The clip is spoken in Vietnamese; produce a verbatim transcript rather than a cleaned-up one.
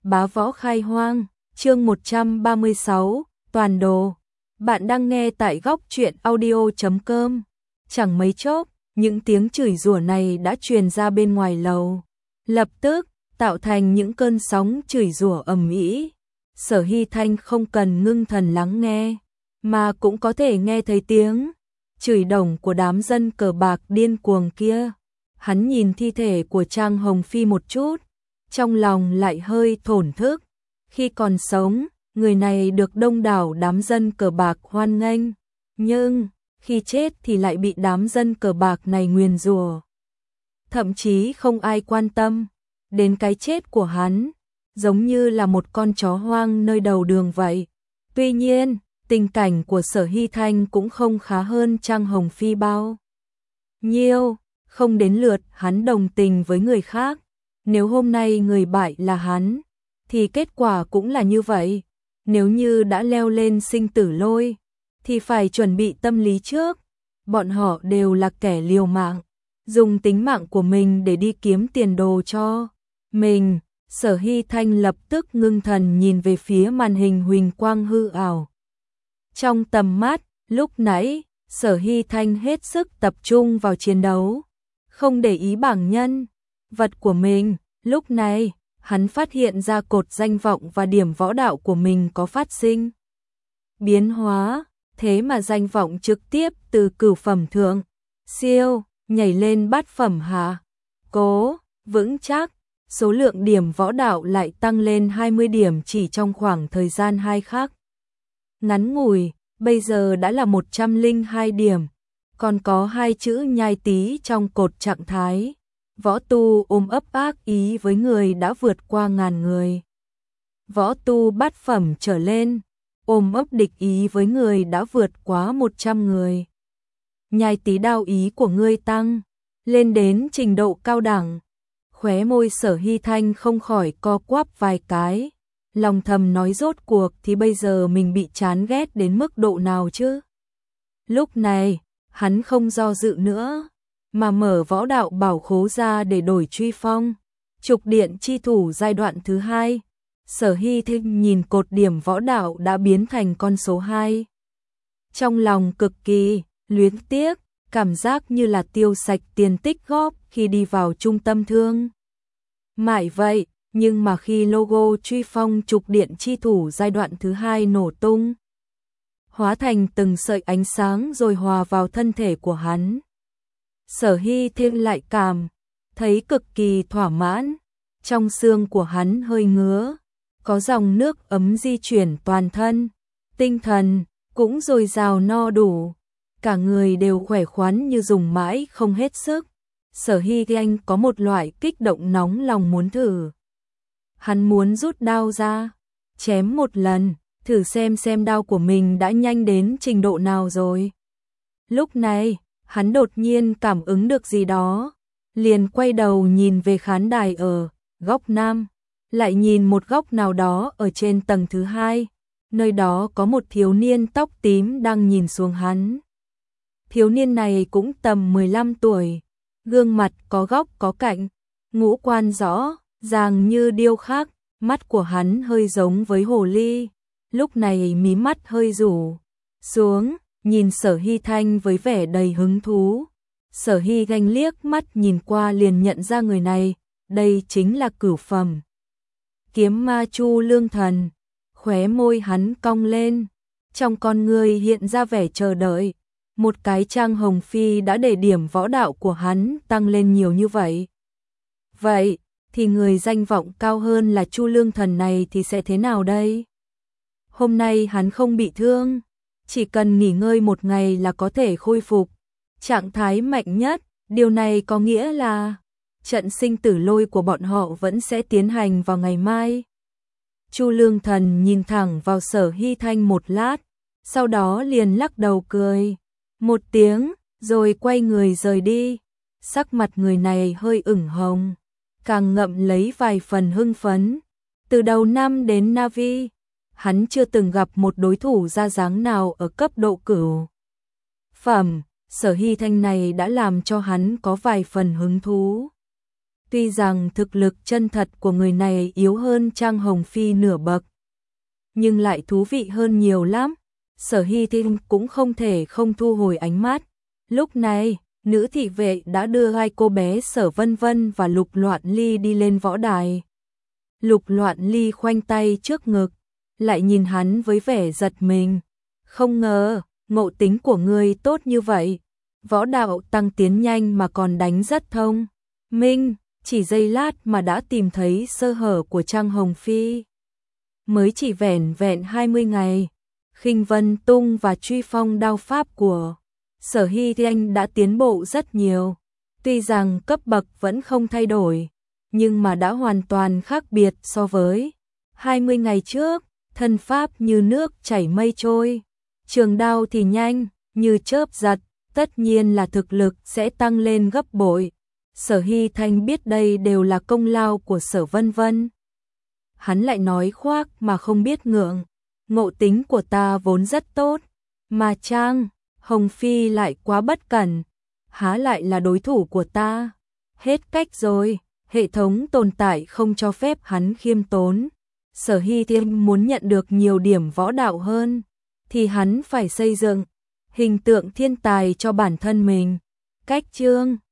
Bá Võ Khai Hoang, chương một trăm ba mươi sáu, Toàn Đồ. Bạn đang nghe tại góc truyện audio chấm com. Chẳng mấy chốc, những tiếng chửi rủa này đã truyền ra bên ngoài lầu. Lập tức, tạo thành những cơn sóng chửi rủa ầm ĩ. Sở Hy Thanh không cần ngưng thần lắng nghe, mà cũng có thể nghe thấy tiếng chửi đồng của đám dân cờ bạc điên cuồng kia. Hắn nhìn thi thể của Trang Hồng Phi một chút, trong lòng lại hơi thổn thức. Khi còn sống, người này được đông đảo đám dân cờ bạc hoan nghênh, nhưng khi chết thì lại bị đám dân cờ bạc này nguyền rủa. Thậm chí không ai quan tâm đến cái chết của hắn, giống như là một con chó hoang nơi đầu đường vậy. Tuy nhiên, tình cảnh của Sở Hy Thanh cũng không khá hơn Trang Hồng Phi bao nhiêu, không đến lượt hắn đồng tình với người khác. Nếu hôm nay người bại là hắn, thì kết quả cũng là như vậy. Nếu như đã leo lên sinh tử lôi, thì phải chuẩn bị tâm lý trước. Bọn họ đều là kẻ liều mạng, dùng tính mạng của mình để đi kiếm tiền đồ cho mình. Sở Hy Thanh lập tức ngưng thần nhìn về phía màn hình huỳnh quang hư ảo. Trong tầm mắt, lúc nãy, Sở Hy Thanh hết sức tập trung vào chiến đấu, không để ý bảng nhân vật của mình. Lúc này, hắn phát hiện ra cột danh vọng và điểm võ đạo của mình có phát sinh biến hóa, thế mà danh vọng trực tiếp từ cửu phẩm thượng siêu nhảy lên bát phẩm hạ cố vững chắc. Số lượng điểm võ đạo lại tăng lên hai mươi điểm chỉ trong khoảng thời gian hai khắc ngắn ngủi, bây giờ đã là một trăm lẻ hai điểm, còn có hai chữ nhai tí trong cột trạng thái. Võ tu ôm ấp ác ý với người đã vượt qua ngàn người. Võ tu bát phẩm trở lên, ôm ấp địch ý với người đã vượt quá một trăm người. Nhai tí đao ý của ngươi tăng lên đến trình độ cao đẳng. Khóe môi Sở Hy Thanh không khỏi co quắp vài cái, lòng thầm nói rốt cuộc thì bây giờ mình bị chán ghét đến mức độ nào chứ. Lúc này, hắn không do dự nữa, mà mở võ đạo bảo khố ra để đổi truy phong. Trục điện chi thủ giai đoạn thứ hai. Sở Hy Thanh nhìn cột điểm võ đạo đã biến thành con số hai. Trong lòng cực kỳ luyến tiếc, cảm giác như là tiêu sạch tiền tích góp khi đi vào trung tâm thương mại vậy. Nhưng mà khi logo truy phong trục điện chi thủ giai đoạn thứ hai nổ tung, hóa thành từng sợi ánh sáng rồi hòa vào thân thể của hắn, Sở Hy Thanh lại cảm thấy cực kỳ thỏa mãn. Trong xương của hắn hơi ngứa, có dòng nước ấm di chuyển toàn thân, tinh thần cũng dồi dào no đủ, cả người đều khỏe khoắn như dùng mãi không hết sức. Sở Hy Thanh có một loại kích động nóng lòng muốn thử. Hắn muốn rút đao ra, chém một lần, thử xem xem đao của mình đã nhanh đến trình độ nào rồi. Lúc này, hắn đột nhiên cảm ứng được gì đó, liền quay đầu nhìn về khán đài ở góc nam, lại nhìn một góc nào đó ở trên tầng thứ hai, nơi đó có một thiếu niên tóc tím đang nhìn xuống hắn. Thiếu niên này cũng tầm mười lăm tuổi, gương mặt có góc có cạnh, ngũ quan rõ ràng như điêu khắc, mắt của hắn hơi giống với hồ ly, lúc này mí mắt hơi rủ xuống, nhìn Sở Hy Thanh với vẻ đầy hứng thú. Sở Hy Thanh liếc mắt nhìn qua liền nhận ra người này, đây chính là cửu phẩm kiếm ma Chu Lương Thần. Khóe môi hắn cong lên, trong con người hiện ra vẻ chờ đợi. Một cái Trang Hồng Phi đã để điểm võ đạo của hắn tăng lên nhiều như vậy. Vậy thì người danh vọng cao hơn là Chu Lương Thần này thì sẽ thế nào đây? Hôm nay hắn không bị thương, chỉ cần nghỉ ngơi một ngày là có thể khôi phục trạng thái mạnh nhất. Điều này có nghĩa là trận sinh tử lôi của bọn họ vẫn sẽ tiến hành vào ngày mai. Chu Lương Thần nhìn thẳng vào Sở Hy Thanh một lát, sau đó liền lắc đầu cười một tiếng, rồi quay người rời đi. Sắc mặt người này hơi ửng hồng, càng ngậm lấy vài phần hưng phấn. Từ đầu năm đến Navi, hắn chưa từng gặp một đối thủ ra dáng nào ở cấp độ cửu phẩm. Sở Hy Thanh này đã làm cho hắn có vài phần hứng thú. Tuy rằng thực lực chân thật của người này yếu hơn Trang Hồng Phi nửa bậc, nhưng lại thú vị hơn nhiều lắm. Sở Hy Thinh cũng không thể không thu hồi ánh mắt. Lúc này, nữ thị vệ đã đưa hai cô bé Sở Vân Vân và Lục Loạn Ly đi lên võ đài. Lục Loạn Ly khoanh tay trước ngực, lại nhìn hắn với vẻ giật mình. Không ngờ, ngộ tính của ngươi tốt như vậy. Võ đạo tăng tiến nhanh mà còn đánh rất thông minh, chỉ giây lát mà đã tìm thấy sơ hở của Trang Hồng Phi. Mới chỉ vẻn vẹn hai mươi ngày, Khinh Vân Tung và Truy Phong đao pháp của Sở Hy Thinh đã tiến bộ rất nhiều. Tuy rằng cấp bậc vẫn không thay đổi, nhưng mà đã hoàn toàn khác biệt so với hai mươi ngày trước. Thân pháp như nước chảy mây trôi, trường đao thì nhanh như chớp giật, tất nhiên là thực lực sẽ tăng lên gấp bội. Sở Hy Thanh biết đây đều là công lao của Sở Vân Vân. Hắn lại nói khoác mà không biết ngượng. Ngộ tính của ta vốn rất tốt, mà Trang Hồng Phi lại quá bất cẩn, há lại là đối thủ của ta. Hết cách rồi, hệ thống tồn tại không cho phép hắn khiêm tốn. Sở Hy Thiên muốn nhận được nhiều điểm võ đạo hơn, thì hắn phải xây dựng hình tượng thiên tài cho bản thân mình. Cách chương